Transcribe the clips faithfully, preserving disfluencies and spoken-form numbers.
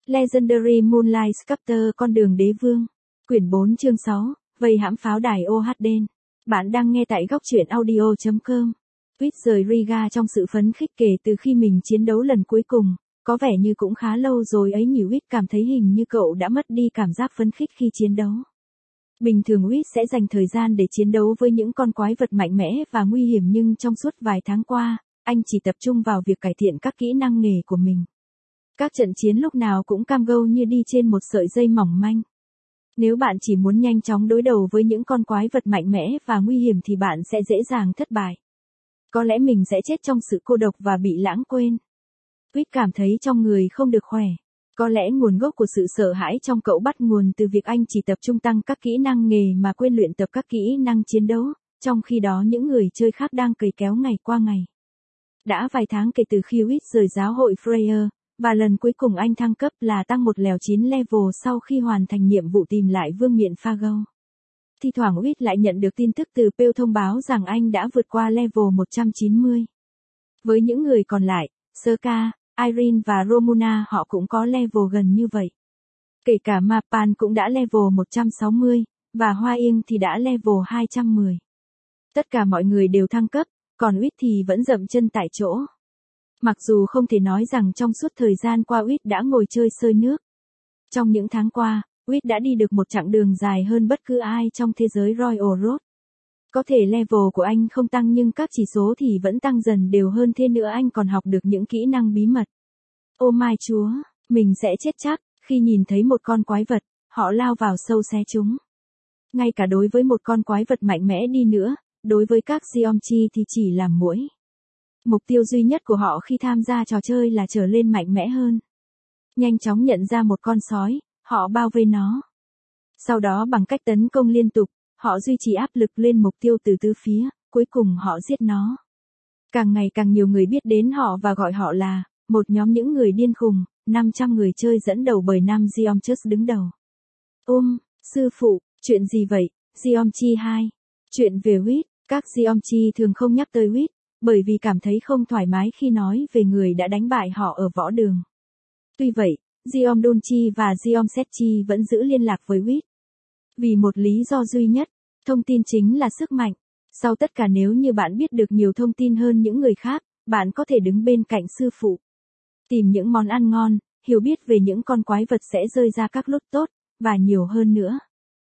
Legendary Moonlight Sculptor con đường đế vương. Quyển bốn chương sáu, vây hãm pháo đài ô hát đê. Bạn đang nghe tại góc truyện audio chấm com. Huyết rời Riga trong sự phấn khích kể từ khi mình chiến đấu lần cuối cùng, có vẻ như cũng khá lâu rồi ấy nhỉ. Huyết cảm thấy hình như cậu đã mất đi cảm giác phấn khích khi chiến đấu. Bình thường Huyết sẽ dành thời gian để chiến đấu với những con quái vật mạnh mẽ và nguy hiểm, nhưng trong suốt vài tháng qua, anh chỉ tập trung vào việc cải thiện các kỹ năng nghề của mình. Các trận chiến lúc nào cũng cam go như đi trên một sợi dây mỏng manh. Nếu bạn chỉ muốn nhanh chóng đối đầu với những con quái vật mạnh mẽ và nguy hiểm thì bạn sẽ dễ dàng thất bại. Có lẽ mình sẽ chết trong sự cô độc và bị lãng quên. Huyết cảm thấy trong người không được khỏe. Có lẽ nguồn gốc của sự sợ hãi trong cậu bắt nguồn từ việc anh chỉ tập trung tăng các kỹ năng nghề mà quên luyện tập các kỹ năng chiến đấu, trong khi đó những người chơi khác đang cày kéo ngày qua ngày. Đã vài tháng kể từ khi Huyết rời giáo hội Freya, và lần cuối cùng anh thăng cấp là tăng một lèo chín level sau khi hoàn thành nhiệm vụ tìm lại vương miện Fargo. Thi thoảng Huyết lại nhận được tin tức từ Pale thông báo rằng anh đã vượt qua level một trăm chín mươi. Với những người còn lại, Serka, Irene và Romuna họ cũng có level gần như vậy. Kể cả Mapan cũng đã level một trăm sáu mươi, và Hoa Yên thì đã level hai trăm mười. Tất cả mọi người đều thăng cấp, còn Huyết thì vẫn dậm chân tại chỗ. Mặc dù không thể nói rằng trong suốt thời gian qua Huyết đã ngồi chơi sơi nước. Trong những tháng qua, Huyết đã đi được một chặng đường dài hơn bất cứ ai trong thế giới Royal Road. Có thể level của anh không tăng nhưng các chỉ số thì vẫn tăng dần đều hơn, thế nữa anh còn học được những kỹ năng bí mật. Ô mai chúa, mình sẽ chết chắc khi nhìn thấy một con quái vật, họ lao vào sâu xé chúng. Ngay cả đối với một con quái vật mạnh mẽ đi nữa, đối với các Geomchi thì chỉ là muỗi. Mục tiêu duy nhất của họ khi tham gia trò chơi là trở lên mạnh mẽ hơn. Nhanh chóng nhận ra một con sói, họ bao vây nó. Sau đó bằng cách tấn công liên tục, họ duy trì áp lực lên mục tiêu từ tứ phía, cuối cùng họ giết nó. Càng ngày càng nhiều người biết đến họ và gọi họ là một nhóm những người điên khùng. Năm trăm người chơi dẫn đầu bởi năm Geomchus đứng đầu. Ôm, sư phụ, chuyện gì vậy? Geomchi hai. Chuyện về Huyết, các Geomchi thường không nhắc tới Huyết, bởi vì cảm thấy không thoải mái khi nói về người đã đánh bại họ ở võ đường. Tuy vậy, Geom Donchi và Geom Setchi vẫn giữ liên lạc với Huyết. Vì một lý do duy nhất, thông tin chính là sức mạnh. Sau tất cả, nếu như bạn biết được nhiều thông tin hơn những người khác, bạn có thể đứng bên cạnh sư phụ. Tìm những món ăn ngon, hiểu biết về những con quái vật sẽ rơi ra các lốt tốt, và nhiều hơn nữa.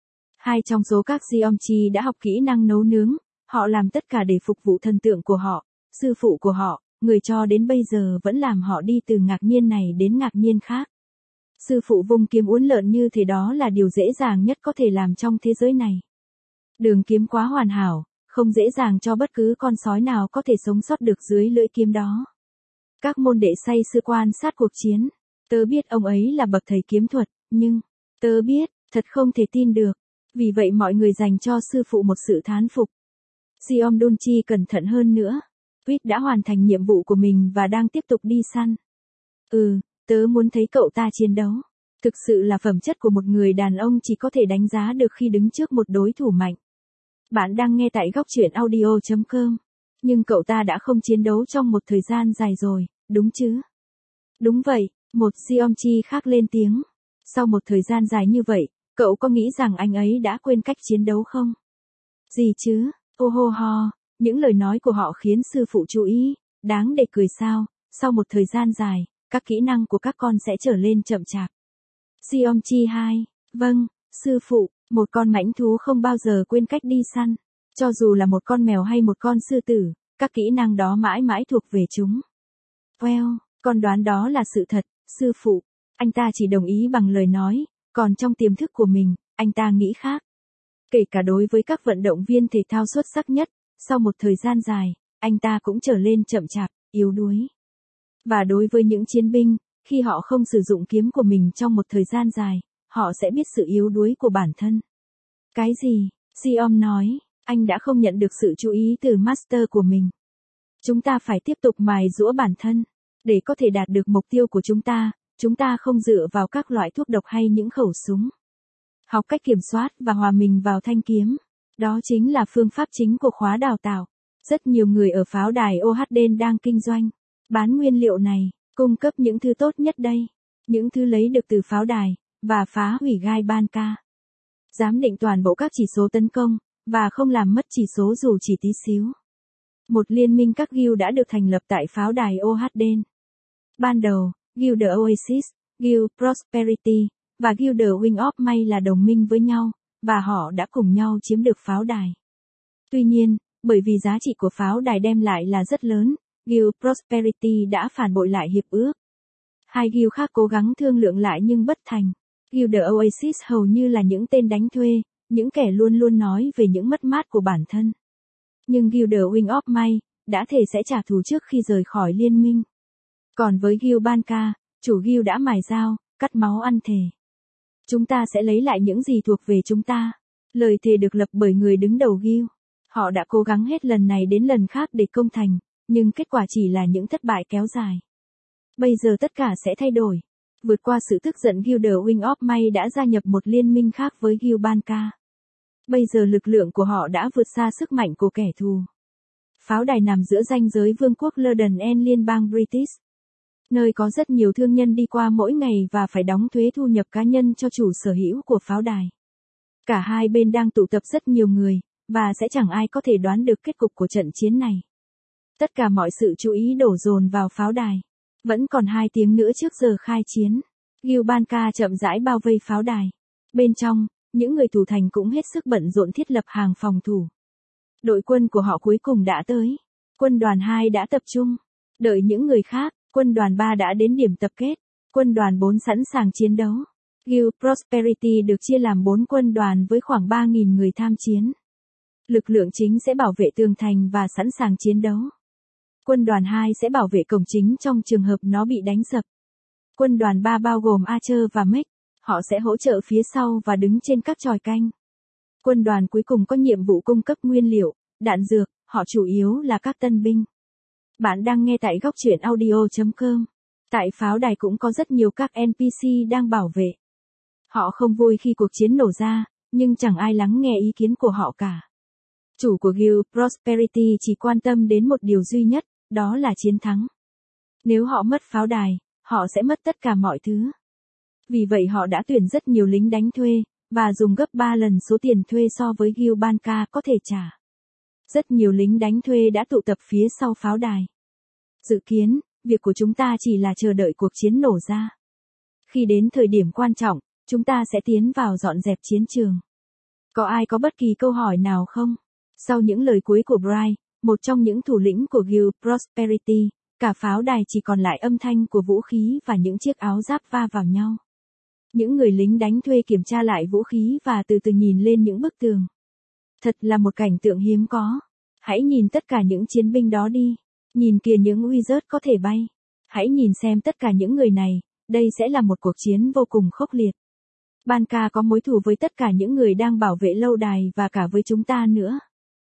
Hai trong số các Geomchi đã học kỹ năng nấu nướng, họ làm tất cả để phục vụ thần tượng của họ, sư phụ của họ, người cho đến bây giờ vẫn làm họ đi từ ngạc nhiên này đến ngạc nhiên khác. Sư phụ vung kiếm uốn lượn như thế, đó là điều dễ dàng nhất có thể làm trong thế giới này. Đường kiếm quá hoàn hảo, không dễ dàng cho bất cứ con sói nào có thể sống sót được dưới lưỡi kiếm đó. Các môn đệ say sưa quan sát cuộc chiến. Tớ biết ông ấy là bậc thầy kiếm thuật, nhưng, tớ biết, thật không thể tin được. Vì vậy mọi người dành cho sư phụ một sự thán phục. Geom Donchi cẩn thận hơn nữa. Huyết đã hoàn thành nhiệm vụ của mình và đang tiếp tục đi săn. Ừ, tớ muốn thấy cậu ta chiến đấu. Thực sự là phẩm chất của một người đàn ông chỉ có thể đánh giá được khi đứng trước một đối thủ mạnh. Bạn đang nghe tại góc truyện audio chấm com. Nhưng cậu ta đã không chiến đấu trong một thời gian dài rồi, đúng chứ? Đúng vậy, một Geomchi khác lên tiếng. Sau một thời gian dài như vậy, cậu có nghĩ rằng anh ấy đã quên cách chiến đấu không? Gì chứ? Ô hô ho, những lời nói của họ khiến sư phụ chú ý. Đáng để cười sao? Sau một thời gian dài, các kỹ năng của các con sẽ trở lên chậm chạp. Geomchi hai. Vâng, sư phụ, một con mãnh thú không bao giờ quên cách đi săn. Cho dù là một con mèo hay một con sư tử, các kỹ năng đó mãi mãi thuộc về chúng. Well, con đoán đó là sự thật, sư phụ. Anh ta chỉ đồng ý bằng lời nói, còn trong tiềm thức của mình, anh ta nghĩ khác. Kể cả đối với các vận động viên thể thao xuất sắc nhất, sau một thời gian dài, anh ta cũng trở lên chậm chạp, yếu đuối. Và đối với những chiến binh, khi họ không sử dụng kiếm của mình trong một thời gian dài, họ sẽ biết sự yếu đuối của bản thân. Cái gì? Geom nói, anh đã không nhận được sự chú ý từ master của mình. Chúng ta phải tiếp tục mài giũa bản thân. Để có thể đạt được mục tiêu của chúng ta, chúng ta không dựa vào các loại thuốc độc hay những khẩu súng. Học cách kiểm soát và hòa mình vào thanh kiếm. Đó chính là phương pháp chính của khóa đào tạo. Rất nhiều người ở pháo đài ô hát đê đang kinh doanh, bán nguyên liệu này, cung cấp những thứ tốt nhất đây. những thứ lấy được từ pháo đài, và phá hủy gai ban ca. Giám định toàn bộ các chỉ số tấn công, và không làm mất chỉ số dù chỉ tí xíu. Một liên minh các guild đã được thành lập tại pháo đài Ohaden. Ban đầu, Guild Oasis, Guild Prosperity, và Guild Wing of May là đồng minh với nhau, và họ đã cùng nhau chiếm được pháo đài. Tuy nhiên, bởi vì giá trị của pháo đài đem lại là rất lớn, Guild Prosperity đã phản bội lại hiệp ước. Hai guild khác cố gắng thương lượng lại nhưng bất thành. Guild Oasis hầu như là những tên đánh thuê, những kẻ luôn luôn nói về những mất mát của bản thân. Nhưng Guild Wing of May đã thề sẽ trả thù trước khi rời khỏi liên minh. Còn với Guild Banca, chủ guild đã mài dao, cắt máu ăn thề. Chúng ta sẽ lấy lại những gì thuộc về chúng ta. Lời thề được lập bởi người đứng đầu guild. Họ đã cố gắng hết lần này đến lần khác để công thành, nhưng kết quả chỉ là những thất bại kéo dài. Bây giờ tất cả sẽ thay đổi. Vượt qua sự tức giận, Guild Wing of May đã gia nhập một liên minh khác với Guild Banca. Bây giờ lực lượng của họ đã vượt xa sức mạnh của kẻ thù. Pháo đài nằm giữa ranh giới Vương quốc London and liên bang British, nơi có rất nhiều thương nhân đi qua mỗi ngày và phải đóng thuế thu nhập cá nhân cho chủ sở hữu của pháo đài. Cả hai bên đang tụ tập rất nhiều người, và sẽ chẳng ai có thể đoán được kết cục của trận chiến này. Tất cả mọi sự chú ý đổ dồn vào pháo đài. Vẫn còn hai tiếng nữa trước giờ khai chiến. Guild Banca chậm rãi bao vây pháo đài. Bên trong, những người thủ thành cũng hết sức bận rộn thiết lập hàng phòng thủ. Đội quân của họ cuối cùng đã tới. Quân đoàn hai đã tập trung. Đợi những người khác, quân đoàn ba đã đến điểm tập kết. Quân đoàn bốn sẵn sàng chiến đấu. Guild Prosperity được chia làm bốn quân đoàn với khoảng ba nghìn người tham chiến. Lực lượng chính sẽ bảo vệ tường thành và sẵn sàng chiến đấu. Quân đoàn hai sẽ bảo vệ cổng chính trong trường hợp nó bị đánh sập. Quân đoàn ba bao gồm Archer và Mech, họ sẽ hỗ trợ phía sau và đứng trên các chòi canh. Quân đoàn cuối cùng có nhiệm vụ cung cấp nguyên liệu, đạn dược, họ chủ yếu là các tân binh. Bạn đang nghe tại góc truyện audio chấm com. Tại pháo đài cũng có rất nhiều các en pê xê đang bảo vệ. Họ không vui khi cuộc chiến nổ ra, nhưng chẳng ai lắng nghe ý kiến của họ cả. Chủ của Guild Prosperity chỉ quan tâm đến một điều duy nhất, đó là chiến thắng. Nếu họ mất pháo đài, họ sẽ mất tất cả mọi thứ. Vì vậy họ đã tuyển rất nhiều lính đánh thuê, và dùng gấp ba lần số tiền thuê so với Guild Banca có thể trả. Rất nhiều lính đánh thuê đã tụ tập phía sau pháo đài. Dự kiến, việc của chúng ta chỉ là chờ đợi cuộc chiến nổ ra. Khi đến thời điểm quan trọng, chúng ta sẽ tiến vào dọn dẹp chiến trường. Có ai có bất kỳ câu hỏi nào không? Sau những lời cuối của Bright, một trong những thủ lĩnh của Guild Prosperity, cả pháo đài chỉ còn lại âm thanh của vũ khí và những chiếc áo giáp va vào nhau. Những người lính đánh thuê kiểm tra lại vũ khí và từ từ nhìn lên những bức tường. Thật là một cảnh tượng hiếm có. Hãy nhìn tất cả những chiến binh đó đi. Nhìn kìa những wizard có thể bay. Hãy nhìn xem tất cả những người này, đây sẽ là một cuộc chiến vô cùng khốc liệt. Banca có mối thù với tất cả những người đang bảo vệ lâu đài và cả với chúng ta nữa.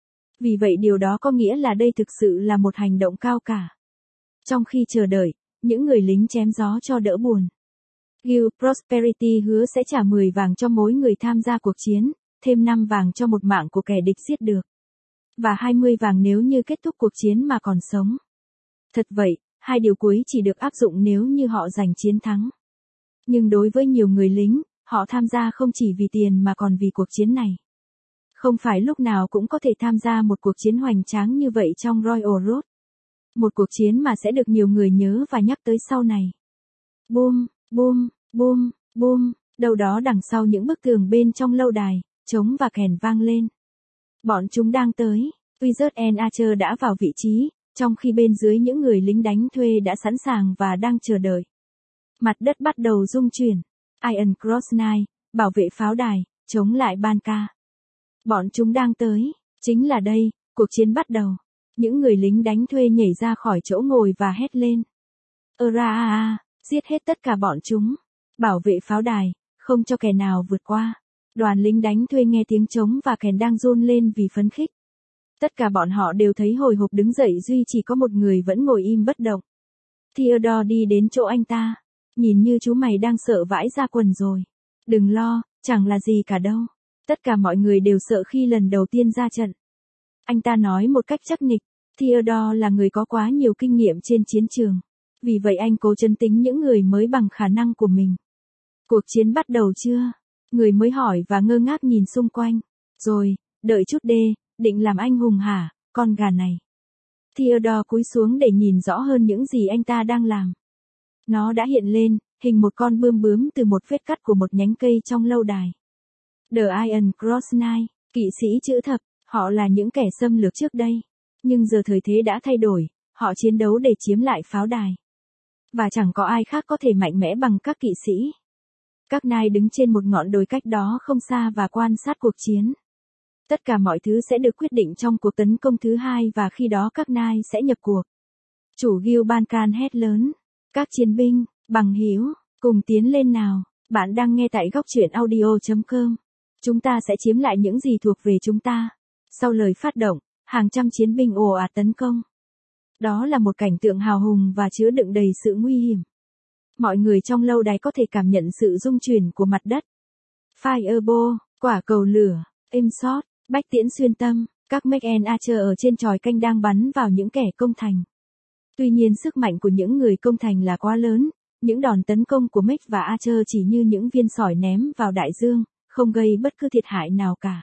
Vì vậy điều đó có nghĩa là đây thực sự là một hành động cao cả. Trong khi chờ đợi, những người lính chém gió cho đỡ buồn. Guild Prosperity hứa sẽ trả mười vàng cho mỗi người tham gia cuộc chiến, thêm năm vàng cho một mạng của kẻ địch giết được. Và hai mươi vàng nếu như kết thúc cuộc chiến mà còn sống. Thật vậy, hai điều cuối chỉ được áp dụng nếu như họ giành chiến thắng. Nhưng đối với nhiều người lính, họ tham gia không chỉ vì tiền mà còn vì cuộc chiến này. Không phải lúc nào cũng có thể tham gia một cuộc chiến hoành tráng như vậy trong Royal Road. Một cuộc chiến mà sẽ được nhiều người nhớ và nhắc tới sau này. Boom, boom, boom, boom, đâu đó đằng sau những bức tường bên trong lâu đài, trống và kèn vang lên. Bọn chúng đang tới. Wizard and Archer đã vào vị trí, trong khi bên dưới những người lính đánh thuê đã sẵn sàng và đang chờ đợi. Mặt đất bắt đầu rung chuyển. Iron Cross Knight, bảo vệ pháo đài, chống lại Banca. Bọn chúng đang tới. Chính là đây, cuộc chiến bắt đầu. Những người lính đánh thuê nhảy ra khỏi chỗ ngồi và hét lên. Ura, giết hết tất cả bọn chúng. Bảo vệ pháo đài, không cho kẻ nào vượt qua. Đoàn lính đánh thuê nghe tiếng trống và kèn đang run lên vì phấn khích. Tất cả bọn họ đều thấy hồi hộp đứng dậy, duy chỉ có một người vẫn ngồi im bất động. Theodore đi đến chỗ anh ta. Nhìn như chú mày đang sợ vãi ra quần rồi. Đừng lo, chẳng là gì cả đâu. Tất cả mọi người đều sợ khi lần đầu tiên ra trận. Anh ta nói một cách chắc nịch. Theodore là người có quá nhiều kinh nghiệm trên chiến trường. Vì vậy anh cố trấn tĩnh những người mới bằng khả năng của mình. Cuộc chiến bắt đầu chưa? Người mới hỏi và ngơ ngác nhìn xung quanh. Rồi, đợi chút đê, định làm anh hùng hả, con gà này. Theodore cúi xuống để nhìn rõ hơn những gì anh ta đang làm. Nó đã hiện lên, hình một con bươm bướm từ một vết cắt của một nhánh cây trong lâu đài. The Iron Cross Knight, kỵ sĩ chữ thập, họ là những kẻ xâm lược trước đây. Nhưng giờ thời thế đã thay đổi, họ chiến đấu để chiếm lại pháo đài. Và chẳng có ai khác có thể mạnh mẽ bằng các kỵ sĩ. Các Knight đứng trên một ngọn đồi cách đó không xa và quan sát cuộc chiến. Tất cả mọi thứ sẽ được quyết định trong cuộc tấn công thứ hai và khi đó các Knight sẽ nhập cuộc. Chủ Gil Bancan hét lớn. Các chiến binh, bằng hữu, cùng tiến lên nào. Bạn đang nghe tại góc truyện audio chấm com. Chúng ta sẽ chiếm lại những gì thuộc về chúng ta. Sau lời phát động, hàng trăm chiến binh ồ ạt tấn công. Đó là một cảnh tượng hào hùng và chứa đựng đầy sự nguy hiểm. Mọi người trong lâu đài có thể cảm nhận sự rung chuyển của mặt đất. Fireball, quả cầu lửa, aim shot, bách tiễn xuyên tâm, các Make and Archer ở trên chòi canh đang bắn vào những kẻ công thành. Tuy nhiên sức mạnh của những người công thành là quá lớn, những đòn tấn công của Make và Archer chỉ như những viên sỏi ném vào đại dương, không gây bất cứ thiệt hại nào cả.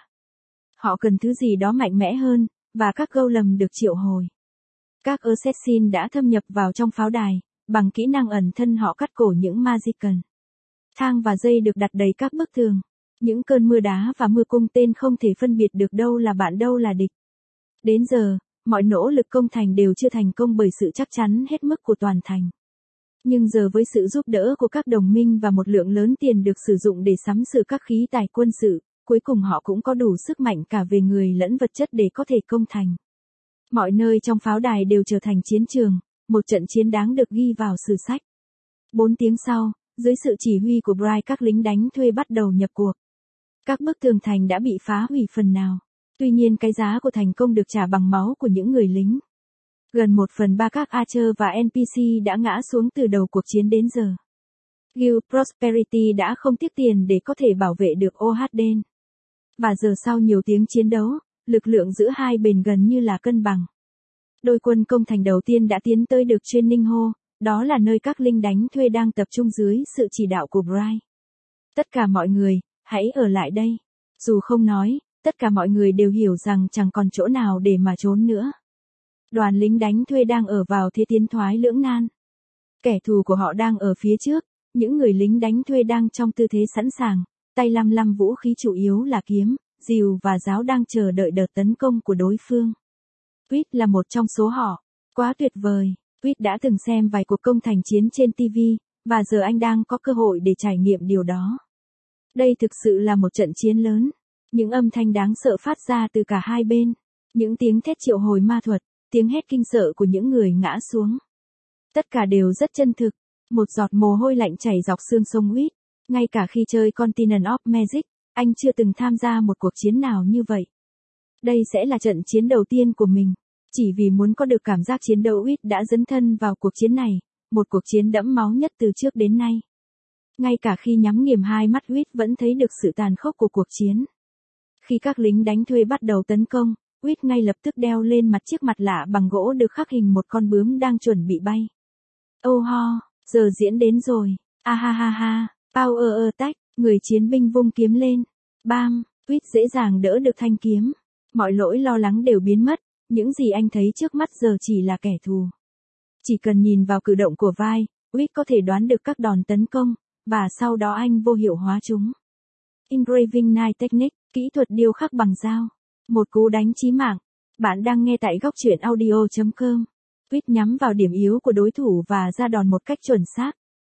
Họ cần thứ gì đó mạnh mẽ hơn, và các golem được triệu hồi. Các assassin đã thâm nhập vào trong pháo đài, bằng kỹ năng ẩn thân họ cắt cổ những Magician. Thang và dây được đặt đầy các bức tường. Những cơn mưa đá và mưa cung tên không thể phân biệt được đâu là bạn đâu là địch. Đến giờ, mọi nỗ lực công thành đều chưa thành công bởi sự chắc chắn hết mức của toàn thành. Nhưng giờ với sự giúp đỡ của các đồng minh và một lượng lớn tiền được sử dụng để sắm sửa các khí tài quân sự, cuối cùng họ cũng có đủ sức mạnh cả về người lẫn vật chất để có thể công thành. Mọi nơi trong pháo đài đều trở thành chiến trường, một trận chiến đáng được ghi vào sử sách. Bốn tiếng sau, dưới sự chỉ huy của Bright các lính đánh thuê bắt đầu nhập cuộc. Các bức tường thành đã bị phá hủy phần nào. Tuy nhiên cái giá của thành công được trả bằng máu của những người lính. Gần một phần ba các Archer và en pê xê đã ngã xuống từ đầu cuộc chiến đến giờ. Gil Prosperity đã không tiếc tiền để có thể bảo vệ được O'Haden. Và giờ sau nhiều tiếng chiến đấu, lực lượng giữa hai bên gần như là cân bằng. Đôi quân công thành đầu tiên đã tiến tới được Training Hall, đó là nơi các lính đánh thuê đang tập trung dưới sự chỉ đạo của Bright. Tất cả mọi người, hãy ở lại đây. Dù không nói, tất cả mọi người đều hiểu rằng chẳng còn chỗ nào để mà trốn nữa. Đoàn lính đánh thuê đang ở vào thế tiến thoái lưỡng nan. Kẻ thù của họ đang ở phía trước, những người lính đánh thuê đang trong tư thế sẵn sàng, tay lăm lăm vũ khí chủ yếu là kiếm, rìu và giáo đang chờ đợi đợt tấn công của đối phương. Tweet là một trong số họ. Quá tuyệt vời, Tweet đã từng xem vài cuộc công thành chiến trên ti vi, và giờ anh đang có cơ hội để trải nghiệm điều đó. Đây thực sự là một trận chiến lớn. Những âm thanh đáng sợ phát ra từ cả hai bên. Những tiếng thét triệu hồi ma thuật, tiếng hét kinh sợ của những người ngã xuống. Tất cả đều rất chân thực. Một giọt mồ hôi lạnh chảy dọc xương sống Tweet. Ngay cả khi chơi Continent of Magic, anh chưa từng tham gia một cuộc chiến nào như vậy. Đây sẽ là trận chiến đầu tiên của mình. Chỉ vì muốn có được cảm giác chiến đấu, Tweet đã dấn thân vào cuộc chiến này, một cuộc chiến đẫm máu nhất từ trước đến nay. Ngay cả khi nhắm nghiền hai mắt, Tweet vẫn thấy được sự tàn khốc của cuộc chiến. Khi các lính đánh thuê bắt đầu tấn công, Tweet ngay lập tức đeo lên mặt chiếc mặt lạ bằng gỗ được khắc hình một con bướm đang chuẩn bị bay. Oh ho, giờ diễn đến rồi. A ha ha ha, power attack, người chiến binh vung kiếm lên. Bam, Tweet dễ dàng đỡ được thanh kiếm. Mọi lỗi lo lắng đều biến mất, những gì anh thấy trước mắt giờ chỉ là kẻ thù. Chỉ cần nhìn vào cử động của vai, Tweet có thể đoán được các đòn tấn công, và sau đó anh vô hiệu hóa chúng. Engraving Knife Technique, kỹ thuật điêu khắc bằng dao. Một cú đánh chí mạng. Bạn đang nghe tại góc truyện audio chấm com. Tweet nhắm vào điểm yếu của đối thủ và ra đòn một cách chuẩn xác.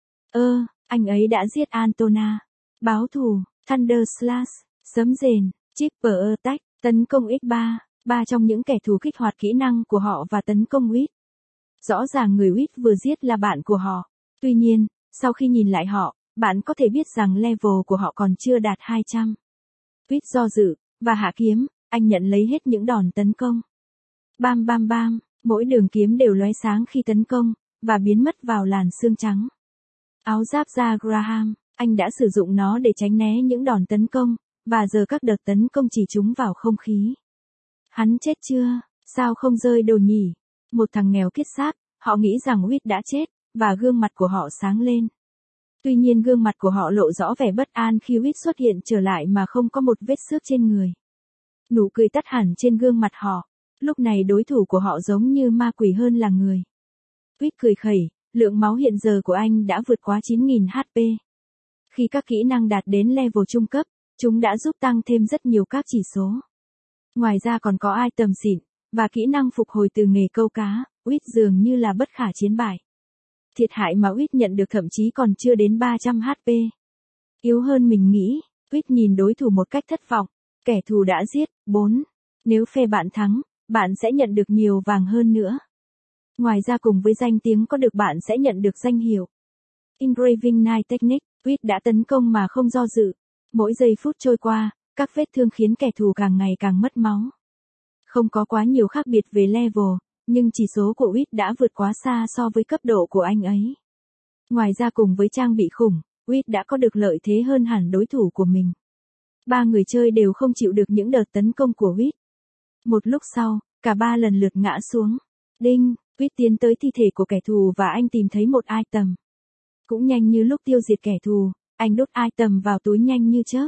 Ơ, anh ấy đã giết Antona. Báo thù, Thunder Slash, sấm rền, Chipper Attack, tấn công nhân ba, ba trong những kẻ thù kích hoạt kỹ năng của họ và tấn công Tweet. Rõ ràng người Tweet vừa giết là bạn của họ. Tuy nhiên, sau khi nhìn lại họ, bạn có thể biết rằng level của họ còn chưa đạt hai trăm. Tweet do dự, và hạ kiếm, anh nhận lấy hết những đòn tấn công. Bam bam bam, mỗi đường kiếm đều lóe sáng khi tấn công, và biến mất vào làn xương trắng. Áo giáp da Graham, anh đã sử dụng nó để tránh né những đòn tấn công, và giờ các đợt tấn công chỉ trúng vào không khí. Hắn chết chưa? Sao không rơi đồ nhỉ? Một thằng nghèo kiết xác, họ nghĩ rằng Tweet đã chết, và gương mặt của họ sáng lên. Tuy nhiên gương mặt của họ lộ rõ vẻ bất an khi Wit xuất hiện trở lại mà không có một vết xước trên người. Nụ cười tắt hẳn trên gương mặt họ. Lúc này đối thủ của họ giống như ma quỷ hơn là người. Wit cười khẩy, lượng máu hiện giờ của anh đã vượt quá chín nghìn H P. Khi các kỹ năng đạt đến level trung cấp, chúng đã giúp tăng thêm rất nhiều các chỉ số. Ngoài ra còn có item xịn, và kỹ năng phục hồi từ nghề câu cá, Wit dường như là bất khả chiến bại. Thiệt hại mà Wit nhận được thậm chí còn chưa đến ba trăm H P. Yếu hơn mình nghĩ, Wit nhìn đối thủ một cách thất vọng. Kẻ thù đã giết, bốn. Nếu phe bạn thắng, bạn sẽ nhận được nhiều vàng hơn nữa. Ngoài ra cùng với danh tiếng có được bạn sẽ nhận được danh hiệu. Engraving Knight Technique, Wit đã tấn công mà không do dự. Mỗi giây phút trôi qua, các vết thương khiến kẻ thù càng ngày càng mất máu. Không có quá nhiều khác biệt về level, nhưng chỉ số của Wit đã vượt quá xa so với cấp độ của anh ấy. Ngoài ra cùng với trang bị khủng, Wit đã có được lợi thế hơn hẳn đối thủ của mình. Ba người chơi đều không chịu được những đợt tấn công của Wit. Một lúc sau, cả ba lần lượt ngã xuống. Đinh, Wit tiến tới thi thể của kẻ thù và anh tìm thấy một item. Cũng nhanh như lúc tiêu diệt kẻ thù, anh đút item vào túi nhanh như chớp.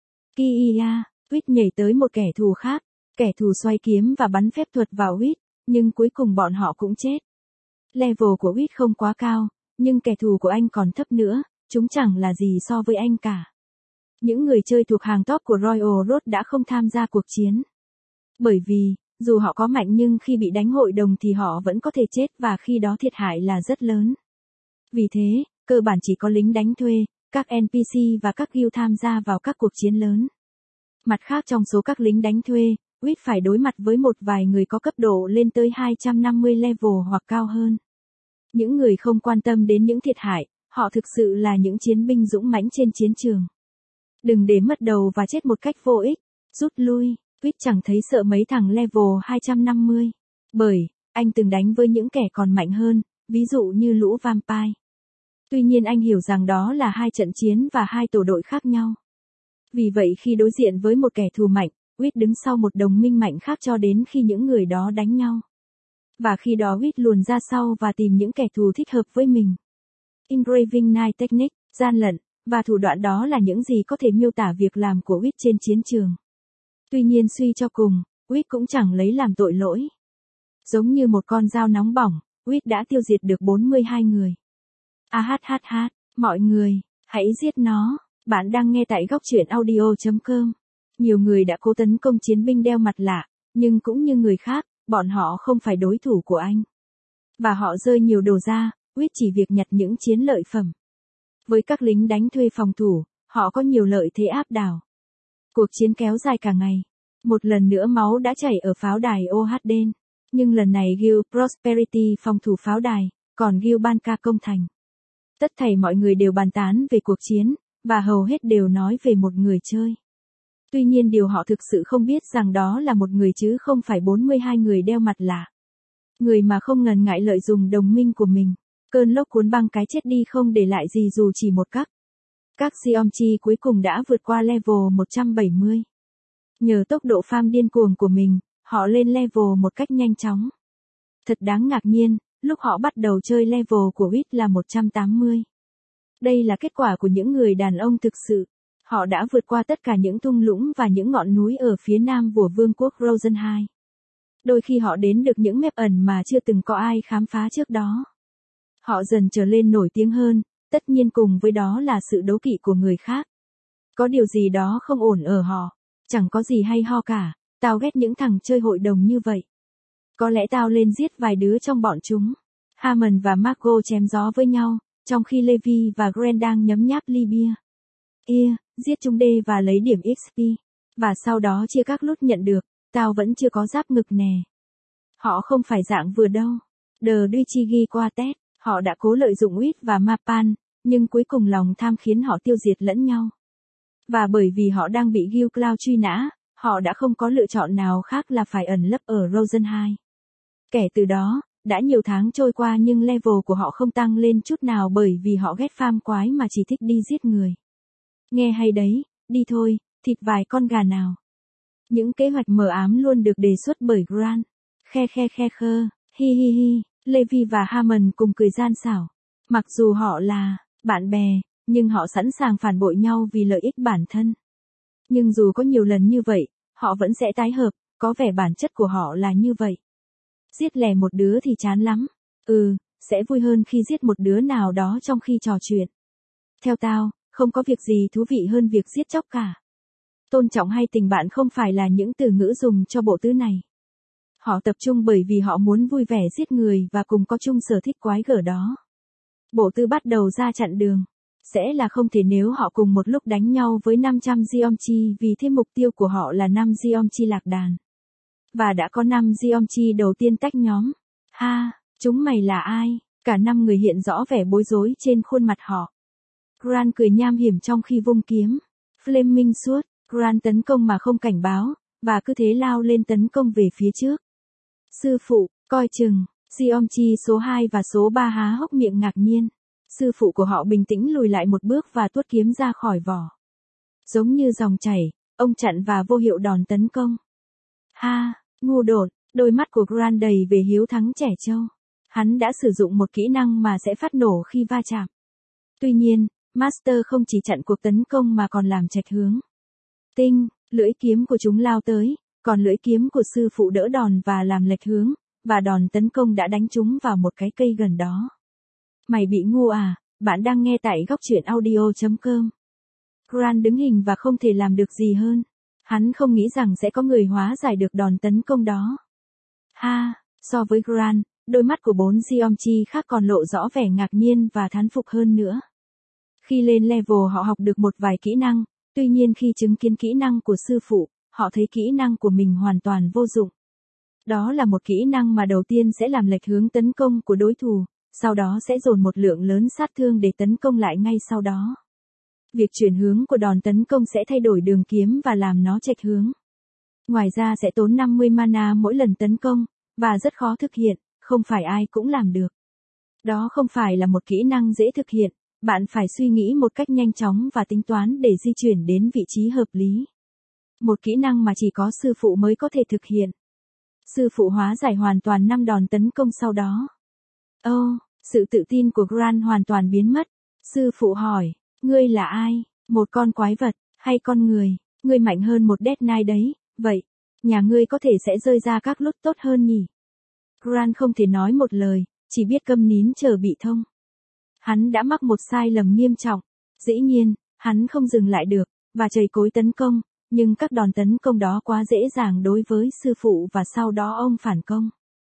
Kia, Wit nhảy tới một kẻ thù khác. Kẻ thù xoay kiếm và bắn phép thuật vào Wit, nhưng cuối cùng bọn họ cũng chết. Level của Wit không quá cao, nhưng kẻ thù của anh còn thấp nữa, chúng chẳng là gì so với anh cả. Những người chơi thuộc hàng top của Royal Road đã không tham gia cuộc chiến. Bởi vì, dù họ có mạnh nhưng khi bị đánh hội đồng thì họ vẫn có thể chết và khi đó thiệt hại là rất lớn. Vì thế, cơ bản chỉ có lính đánh thuê, các en pê xê và các guild tham gia vào các cuộc chiến lớn. Mặt khác trong số các lính đánh thuê, Wit phải đối mặt với một vài người có cấp độ lên tới hai trăm năm mươi level hoặc cao hơn. Những người không quan tâm đến những thiệt hại, họ thực sự là những chiến binh dũng mãnh trên chiến trường. Đừng để mất đầu và chết một cách vô ích, rút lui, Wit chẳng thấy sợ mấy thằng level hai trăm năm mươi. Bởi, anh từng đánh với những kẻ còn mạnh hơn, ví dụ như lũ vampire. Tuy nhiên anh hiểu rằng đó là hai trận chiến và hai tổ đội khác nhau. Vì vậy khi đối diện với một kẻ thù mạnh, Wit đứng sau một đồng minh mạnh khác cho đến khi những người đó đánh nhau. Và khi đó Wit luồn ra sau và tìm những kẻ thù thích hợp với mình. Engraving Knight Technique, gian lận, và thủ đoạn đó là những gì có thể miêu tả việc làm của Wit trên chiến trường. Tuy nhiên suy cho cùng, Wit cũng chẳng lấy làm tội lỗi. Giống như một con dao nóng bỏng, Wit đã tiêu diệt được bốn mươi hai người. Ahhh, mọi người, hãy giết nó. Bạn đang nghe tại góc truyện audio chấm com. Nhiều người đã cố tấn công chiến binh đeo mặt lạ, nhưng cũng như người khác, bọn họ không phải đối thủ của anh. Và họ rơi nhiều đồ ra, Wit chỉ việc nhặt những chiến lợi phẩm. Với các lính đánh thuê phòng thủ, họ có nhiều lợi thế áp đảo. Cuộc chiến kéo dài cả ngày. Một lần nữa máu đã chảy ở pháo đài Ohaden. Nhưng lần này Guild Prosperity phòng thủ pháo đài, còn Guild Banka công thành. Tất thảy mọi người đều bàn tán về cuộc chiến, và hầu hết đều nói về một người chơi. Tuy nhiên điều họ thực sự không biết rằng đó là một người chứ không phải bốn mươi hai người đeo mặt lạ. Người mà không ngần ngại lợi dụng đồng minh của mình. Cơn lốc cuốn băng cái chết đi không để lại gì dù chỉ một các. Các Xiomchi cuối cùng đã vượt qua level một trăm bảy mươi. Nhờ tốc độ farm điên cuồng của mình, họ lên level một cách nhanh chóng. Thật đáng ngạc nhiên, lúc họ bắt đầu chơi level của Wit là một trăm tám mươi. Đây là kết quả của những người đàn ông thực sự. Họ đã vượt qua tất cả những thung lũng và những ngọn núi ở phía nam của vương quốc Rosenheim. Đôi khi họ đến được những mép ẩn mà chưa từng có ai khám phá trước đó. Họ dần trở lên nổi tiếng hơn, tất nhiên cùng với đó là sự đố kỵ của người khác. Có điều gì đó không ổn ở họ. Chẳng có gì hay ho cả, tao ghét những thằng chơi hội đồng như vậy. Có lẽ tao lên giết vài đứa trong bọn chúng. Hammond và Margot chém gió với nhau, trong khi Levi và Grant đang nhấm nháp ly bia. Ia, giết chúng đê và lấy điểm ích pê. Và sau đó chia các lút nhận được, tao vẫn chưa có giáp ngực nè. Họ không phải dạng vừa đâu. The Duichigi Quartet, họ đã cố lợi dụng Wit và Mapan, nhưng cuối cùng lòng tham khiến họ tiêu diệt lẫn nhau. Và bởi vì họ đang bị Guild Cloud truy nã, họ đã không có lựa chọn nào khác là phải ẩn lấp ở Rosenheim. Kể từ đó, đã nhiều tháng trôi qua nhưng level của họ không tăng lên chút nào bởi vì họ ghét farm quái mà chỉ thích đi giết người. Nghe hay đấy, đi thôi, thịt vài con gà nào. Những kế hoạch mờ ám luôn được đề xuất bởi Grant. Khe khe khe khơ, hi hi hi, Levi và Hammond cùng cười gian xảo. Mặc dù họ là bạn bè, nhưng họ sẵn sàng phản bội nhau vì lợi ích bản thân. Nhưng dù có nhiều lần như vậy, họ vẫn sẽ tái hợp, có vẻ bản chất của họ là như vậy. Giết lẻ một đứa thì chán lắm. Ừ, sẽ vui hơn khi giết một đứa nào đó trong khi trò chuyện. Theo tao, không có việc gì thú vị hơn việc giết chóc cả. Tôn trọng hay tình bạn không phải là những từ ngữ dùng cho bộ tứ này. Họ tập trung bởi vì họ muốn vui vẻ giết người và cùng có chung sở thích quái gở đó. Bộ tư bắt đầu ra chặn đường. Sẽ là không thể nếu họ cùng một lúc đánh nhau với năm trăm Geomchi vì thế mục tiêu của họ là năm Geomchi lạc đàn. Và đã có năm Geomchi đầu tiên tách nhóm. Ha, chúng mày là ai? Cả năm người hiện rõ vẻ bối rối trên khuôn mặt họ. Grant cười nham hiểm trong khi vung kiếm. Flaming suốt, Grant tấn công mà không cảnh báo, và cứ thế lao lên tấn công về phía trước. Sư phụ, coi chừng, Geomchi số hai và số ba há hốc miệng ngạc nhiên. Sư phụ của họ bình tĩnh lùi lại một bước và tuốt kiếm ra khỏi vỏ. Giống như dòng chảy, ông chặn và vô hiệu đòn tấn công. Ha, ngu đột, đôi mắt của Grant đầy về hiếu thắng trẻ trâu. Hắn đã sử dụng một kỹ năng mà sẽ phát nổ khi va chạm. Tuy nhiên, Master không chỉ chặn cuộc tấn công mà còn làm chệch hướng. Tinh, lưỡi kiếm của chúng lao tới, còn lưỡi kiếm của sư phụ đỡ đòn và làm lệch hướng, và đòn tấn công đã đánh chúng vào một cái cây gần đó. Mày bị ngu à, bạn đang nghe tại góc truyện audio chấm com. Grant đứng hình và không thể làm được gì hơn. Hắn không nghĩ rằng sẽ có người hóa giải được đòn tấn công đó. Ha, so với Grant, đôi mắt của bốn Geomchi khác còn lộ rõ vẻ ngạc nhiên và thán phục hơn nữa. Khi lên level họ học được một vài kỹ năng, tuy nhiên khi chứng kiến kỹ năng của sư phụ, họ thấy kỹ năng của mình hoàn toàn vô dụng. Đó là một kỹ năng mà đầu tiên sẽ làm lệch hướng tấn công của đối thủ, sau đó sẽ dồn một lượng lớn sát thương để tấn công lại ngay sau đó. Việc chuyển hướng của đòn tấn công sẽ thay đổi đường kiếm và làm nó chệch hướng. Ngoài ra sẽ tốn năm mươi mana mỗi lần tấn công, và rất khó thực hiện, không phải ai cũng làm được. Đó không phải là một kỹ năng dễ thực hiện, bạn phải suy nghĩ một cách nhanh chóng và tính toán để di chuyển đến vị trí hợp lý. Một kỹ năng mà chỉ có sư phụ mới có thể thực hiện. Sư phụ hóa giải hoàn toàn năm đòn tấn công sau đó. Ô, oh, sự tự tin của Grant hoàn toàn biến mất. Sư phụ hỏi, ngươi là ai? Một con quái vật, hay con người? Ngươi mạnh hơn một Death Knight đấy, vậy, nhà ngươi có thể sẽ rơi ra các lút tốt hơn nhỉ? Grant không thể nói một lời, chỉ biết câm nín chờ bị thông. Hắn đã mắc một sai lầm nghiêm trọng. Dĩ nhiên, hắn không dừng lại được, và chầy cối tấn công, nhưng các đòn tấn công đó quá dễ dàng đối với sư phụ và sau đó ông phản công.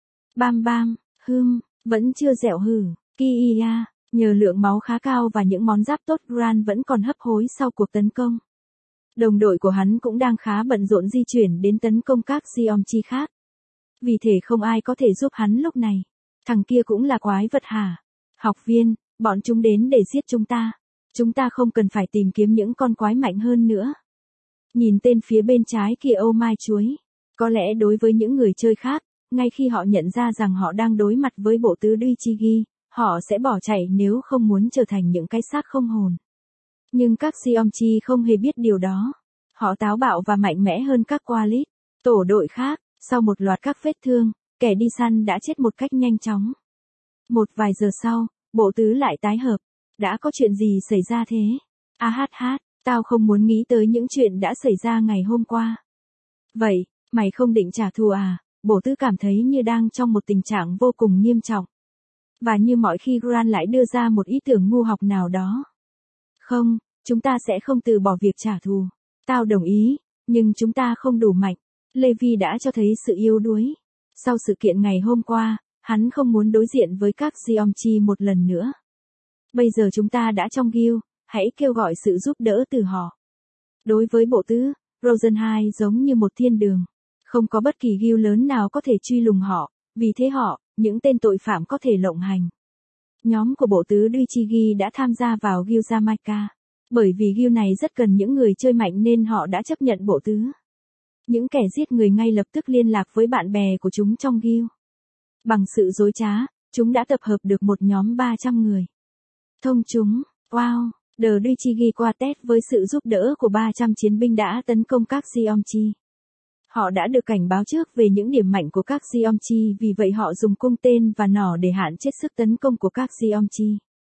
Bam bam, hưm, vẫn chưa dẻo hử, kia, nhờ lượng máu khá cao và những món giáp tốt Grant vẫn còn hấp hối sau cuộc tấn công. Đồng đội của hắn cũng đang khá bận rộn di chuyển đến tấn công các Geomchi khác. Vì thế không ai có thể giúp hắn lúc này. Thằng kia cũng là quái vật hả? Học viên, bọn chúng đến để giết chúng ta. Chúng ta không cần phải tìm kiếm những con quái mạnh hơn nữa. Nhìn tên phía bên trái kia ô mai chuối. Có lẽ đối với những người chơi khác, ngay khi họ nhận ra rằng họ đang đối mặt với bộ tứ Duichigi, họ sẽ bỏ chạy nếu không muốn trở thành những cái xác không hồn. Nhưng các Geomchi không hề biết điều đó. Họ táo bạo và mạnh mẽ hơn các Qualit, tổ đội khác. Sau một loạt các vết thương, kẻ đi săn đã chết một cách nhanh chóng. Một vài giờ sau, bộ tứ lại tái hợp. Đã có chuyện gì xảy ra thế? A hát hát, tao không muốn nghĩ tới những chuyện đã xảy ra ngày hôm qua. Vậy, mày không định trả thù à? Bộ tứ cảm thấy như đang trong một tình trạng vô cùng nghiêm trọng. Và như mọi khi Grant lại đưa ra một ý tưởng ngu học nào đó. Không, chúng ta sẽ không từ bỏ việc trả thù. Tao đồng ý, nhưng chúng ta không đủ mạnh. Levi đã cho thấy sự yếu đuối. Sau sự kiện ngày hôm qua, hắn không muốn đối diện với các Geomchi một lần nữa. Bây giờ chúng ta đã trong guild, hãy kêu gọi sự giúp đỡ từ họ. Đối với bộ tứ, Rosenheim giống như một thiên đường. Không có bất kỳ guild lớn nào có thể truy lùng họ, vì thế họ, những tên tội phạm có thể lộng hành. Nhóm của bộ tứ Duichigi đã tham gia vào guild Jamaica. Bởi vì guild này rất cần những người chơi mạnh nên họ đã chấp nhận bộ tứ. Những kẻ giết người ngay lập tức liên lạc với bạn bè của chúng trong guild. Bằng sự dối trá, chúng đã tập hợp được một nhóm ba trăm người. Thông chúng, wow, The Duichigi Quartet với sự giúp đỡ của ba trăm chiến binh đã tấn công các Geomchi. Họ đã được cảnh báo trước về những điểm mạnh của các Geomchi, vì vậy họ dùng cung tên và nỏ để hạn chế sức tấn công của các Geomchi.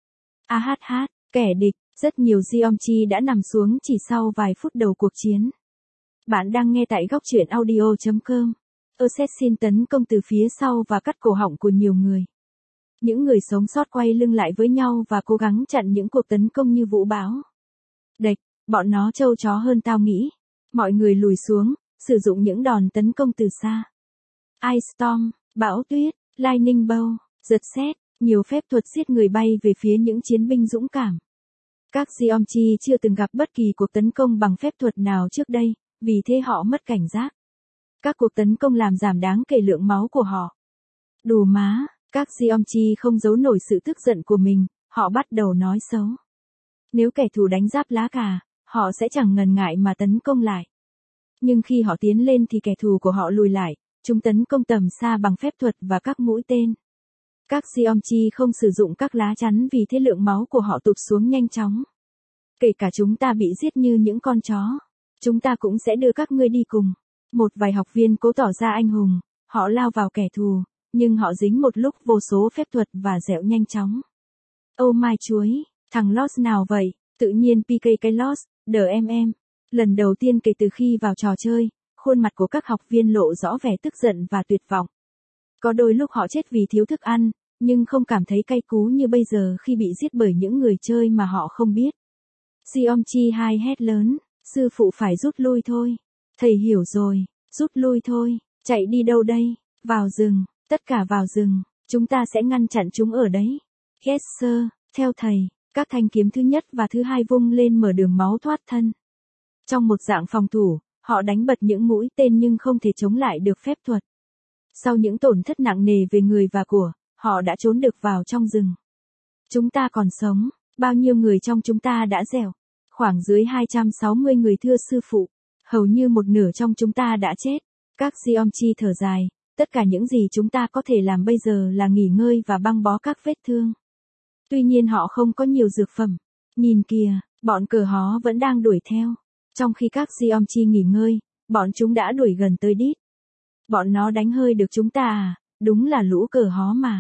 A hát hát, kẻ địch, rất nhiều Geomchi đã nằm xuống chỉ sau vài phút đầu cuộc chiến. Bạn đang nghe tại góc truyện audio chấm com. Assassin tấn công từ phía sau và cắt cổ họng của nhiều người. Những người sống sót quay lưng lại với nhau và cố gắng chặn những cuộc tấn công như vũ bão. Địch, bọn nó trâu chó hơn tao nghĩ. Mọi người lùi xuống, sử dụng những đòn tấn công từ xa. Ice Storm, bão tuyết, Lightning Bow, giật sét, nhiều phép thuật giết người bay về phía những chiến binh dũng cảm. Các Geomchi chưa từng gặp bất kỳ cuộc tấn công bằng phép thuật nào trước đây, vì thế họ mất cảnh giác. Các cuộc tấn công làm giảm đáng kể lượng máu của họ. Đù má, các Geomchi không giấu nổi sự tức giận của mình, họ bắt đầu nói xấu. Nếu kẻ thù đánh giáp lá cà, họ sẽ chẳng ngần ngại mà tấn công lại. Nhưng khi họ tiến lên thì kẻ thù của họ lùi lại, chúng tấn công tầm xa bằng phép thuật và các mũi tên. Các Geomchi không sử dụng các lá chắn vì thế lượng máu của họ tụt xuống nhanh chóng. Kể cả chúng ta bị giết như những con chó, chúng ta cũng sẽ đưa các ngươi đi cùng. Một vài học viên cố tỏ ra anh hùng, họ lao vào kẻ thù, nhưng họ dính một lúc vô số phép thuật và dẻo nhanh chóng. Oh my chuối, thằng Lost nào vậy? Tự nhiên pê ca cái Lost, đờ em em. Lần đầu tiên kể từ khi vào trò chơi, khuôn mặt của các học viên lộ rõ vẻ tức giận và tuyệt vọng. Có đôi lúc họ chết vì thiếu thức ăn, nhưng không cảm thấy cay cú như bây giờ khi bị giết bởi những người chơi mà họ không biết. Geomchi hai hét lớn, sư phụ phải rút lui thôi. Thầy hiểu rồi, rút lui thôi, chạy đi đâu đây? Vào rừng, tất cả vào rừng, chúng ta sẽ ngăn chặn chúng ở đấy. Yes sir, theo thầy, các thanh kiếm thứ nhất và thứ hai vung lên mở đường máu thoát thân. Trong một dạng phòng thủ, họ đánh bật những mũi tên nhưng không thể chống lại được phép thuật. Sau những tổn thất nặng nề về người và của, họ đã trốn được vào trong rừng. Chúng ta còn sống, bao nhiêu người trong chúng ta đã dẻo? Khoảng dưới hai trăm sáu mươi người thưa sư phụ, hầu như một nửa trong chúng ta đã chết. Các Geomchi thở dài, tất cả những gì chúng ta có thể làm bây giờ là nghỉ ngơi và băng bó các vết thương. Tuy nhiên họ không có nhiều dược phẩm. Nhìn kìa, bọn cờ hó vẫn đang đuổi theo. Trong khi các Geomchi nghỉ ngơi, bọn chúng đã đuổi gần tới đít. Bọn nó đánh hơi được chúng ta à, đúng là lũ cờ hó mà.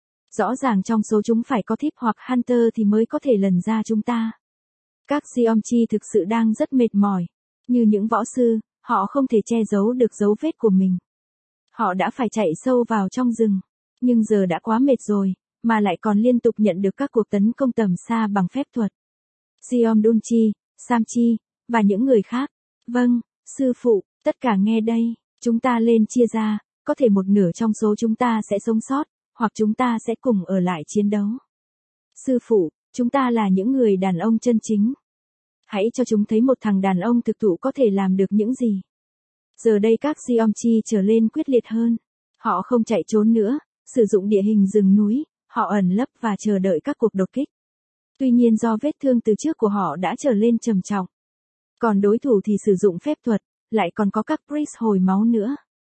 Rõ ràng trong số chúng phải có thief hoặc hunter thì mới có thể lần ra chúng ta. Các Geomchi thực sự đang rất mệt mỏi. Như những võ sư, họ không thể che giấu được dấu vết của mình. Họ đã phải chạy sâu vào trong rừng. Nhưng giờ đã quá mệt rồi, mà lại còn liên tục nhận được các cuộc tấn công tầm xa bằng phép thuật. Geomdunchi, Samchi, và những người khác. Vâng, sư phụ, tất cả nghe đây. Chúng ta lên chia ra, có thể một nửa trong số chúng ta sẽ sống sót, hoặc chúng ta sẽ cùng ở lại chiến đấu. Sư phụ, chúng ta là những người đàn ông chân chính. Hãy cho chúng thấy một thằng đàn ông thực thụ có thể làm được những gì. Giờ đây các Geomchi trở lên quyết liệt hơn. Họ không chạy trốn nữa, sử dụng địa hình rừng núi, họ ẩn lấp và chờ đợi các cuộc đột kích. Tuy nhiên do vết thương từ trước của họ đã trở lên trầm trọng. Còn đối thủ thì sử dụng phép thuật, lại còn có các priest hồi máu nữa.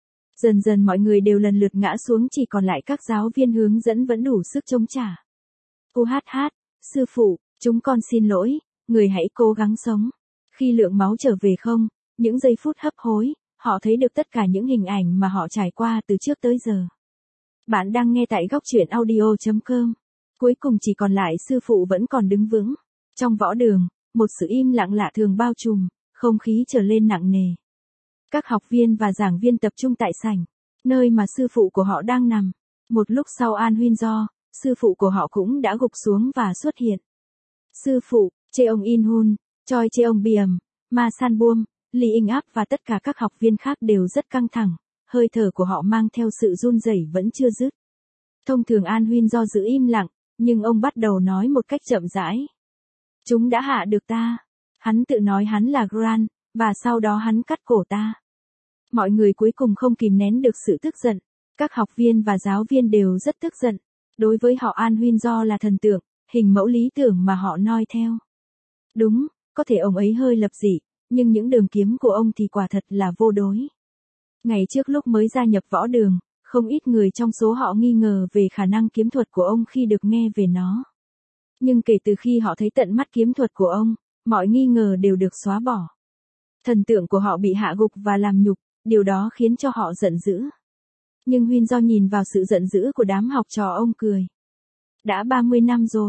Dần dần mọi người đều lần lượt ngã xuống, chỉ còn lại các giáo viên hướng dẫn vẫn đủ sức chống trả. U hát hát, sư phụ, chúng con xin lỗi, người hãy cố gắng sống. Khi lượng máu trở về không, những giây phút hấp hối, họ thấy được tất cả những hình ảnh mà họ trải qua từ trước tới giờ. Bạn đang nghe tại góc truyện audio chấm com. Cuối cùng chỉ còn lại sư phụ vẫn còn đứng vững. Trong võ đường, một sự im lặng lạ thường bao trùm, không khí trở lên nặng nề. Các học viên và giảng viên tập trung tại sảnh, nơi mà sư phụ của họ đang nằm. Một lúc sau An Huyên Do, sư phụ của họ cũng đã gục xuống và xuất hiện. Sư phụ, Cheong In Hun, Choi Cheong Biam, Ma San Buom, Lee In Ap và tất cả các học viên khác đều rất căng thẳng, hơi thở của họ mang theo sự run rẩy vẫn chưa dứt. Thông thường An Huyên Do giữ im lặng, nhưng ông bắt đầu nói một cách chậm rãi. Chúng đã hạ được ta. Hắn tự nói hắn là Gran, và sau đó hắn cắt cổ ta. Mọi người cuối cùng không kìm nén được sự tức giận. Các học viên và giáo viên đều rất tức giận. Đối với họ An Huyên Do là thần tượng, hình mẫu lý tưởng mà họ noi theo. Đúng, có thể ông ấy hơi lập dị, nhưng những đường kiếm của ông thì quả thật là vô đối. Ngày trước lúc mới gia nhập võ đường, không ít người trong số họ nghi ngờ về khả năng kiếm thuật của ông khi được nghe về nó. Nhưng kể từ khi họ thấy tận mắt kiếm thuật của ông, mọi nghi ngờ đều được xóa bỏ. Thần tượng của họ bị hạ gục và làm nhục, điều đó khiến cho họ giận dữ. Nhưng Huyên Do nhìn vào sự giận dữ của đám học trò ông cười. Đã ba mươi năm rồi.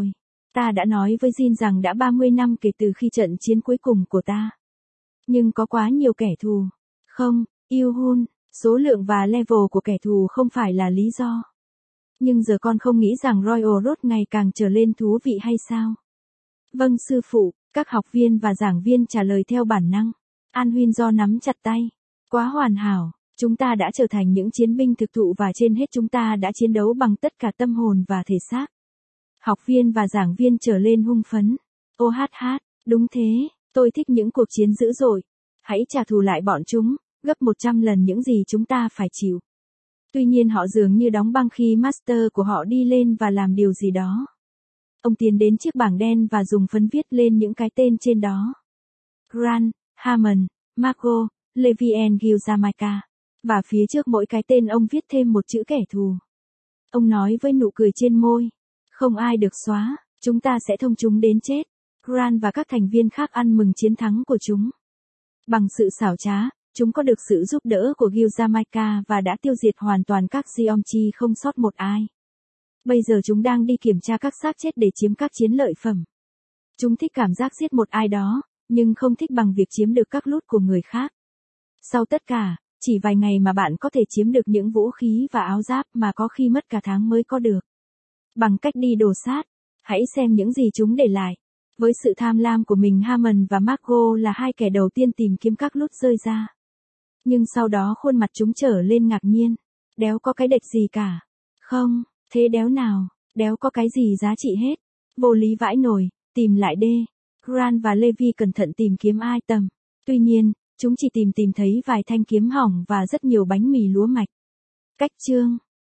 Ta đã nói với Jin rằng đã ba mươi năm kể từ khi trận chiến cuối cùng của ta. Nhưng có quá nhiều kẻ thù. Không, Yoo-hun, số lượng và level của kẻ thù không phải là lý do. Nhưng giờ con không nghĩ rằng Royal Road ngày càng trở lên thú vị hay sao? Vâng sư phụ, các học viên và giảng viên trả lời theo bản năng. An Huyên do nắm chặt tay. Quá hoàn hảo, chúng ta đã trở thành những chiến binh thực thụ và trên hết chúng ta đã chiến đấu bằng tất cả tâm hồn và thể xác. Học viên và giảng viên trở lên hung phấn. Ô hát hát, đúng thế, tôi thích những cuộc chiến dữ dội. Hãy trả thù lại bọn chúng, gấp một trăm lần những gì chúng ta phải chịu. Tuy nhiên họ dường như đóng băng khi master của họ đi lên và làm điều gì đó. Ông tiến đến chiếc bảng đen và dùng phấn viết lên những cái tên trên đó. Grant, Hammond, Marco, Levi and Gilzamaika. Và phía trước mỗi cái tên ông viết thêm một chữ kẻ thù. Ông nói với nụ cười trên môi. Không ai được xóa, chúng ta sẽ thông chúng đến chết. Grant và các thành viên khác ăn mừng chiến thắng của chúng. Bằng sự xảo trá, chúng có được sự giúp đỡ của Gilzamaika và đã tiêu diệt hoàn toàn các Geomchi không sót một ai. Bây giờ chúng đang đi kiểm tra các xác chết để chiếm các chiến lợi phẩm. Chúng thích cảm giác giết một ai đó, nhưng không thích bằng việc chiếm được các loot của người khác. Sau tất cả, chỉ vài ngày mà bạn có thể chiếm được những vũ khí và áo giáp mà có khi mất cả tháng mới có được. Bằng cách đi đồ sát, hãy xem những gì chúng để lại. Với sự tham lam của mình, Hammond và Marco là hai kẻ đầu tiên tìm kiếm các loot rơi ra. Nhưng sau đó khuôn mặt chúng trở lên ngạc nhiên. Đéo có cái đệch gì cả. Không, thế đéo nào, đéo có cái gì giá trị hết. Vô lý vãi nổi, tìm lại đê. Grant và Levi cẩn thận tìm kiếm item. Tuy nhiên, chúng chỉ tìm tìm thấy vài thanh kiếm hỏng và rất nhiều bánh mì lúa mạch. Cách chương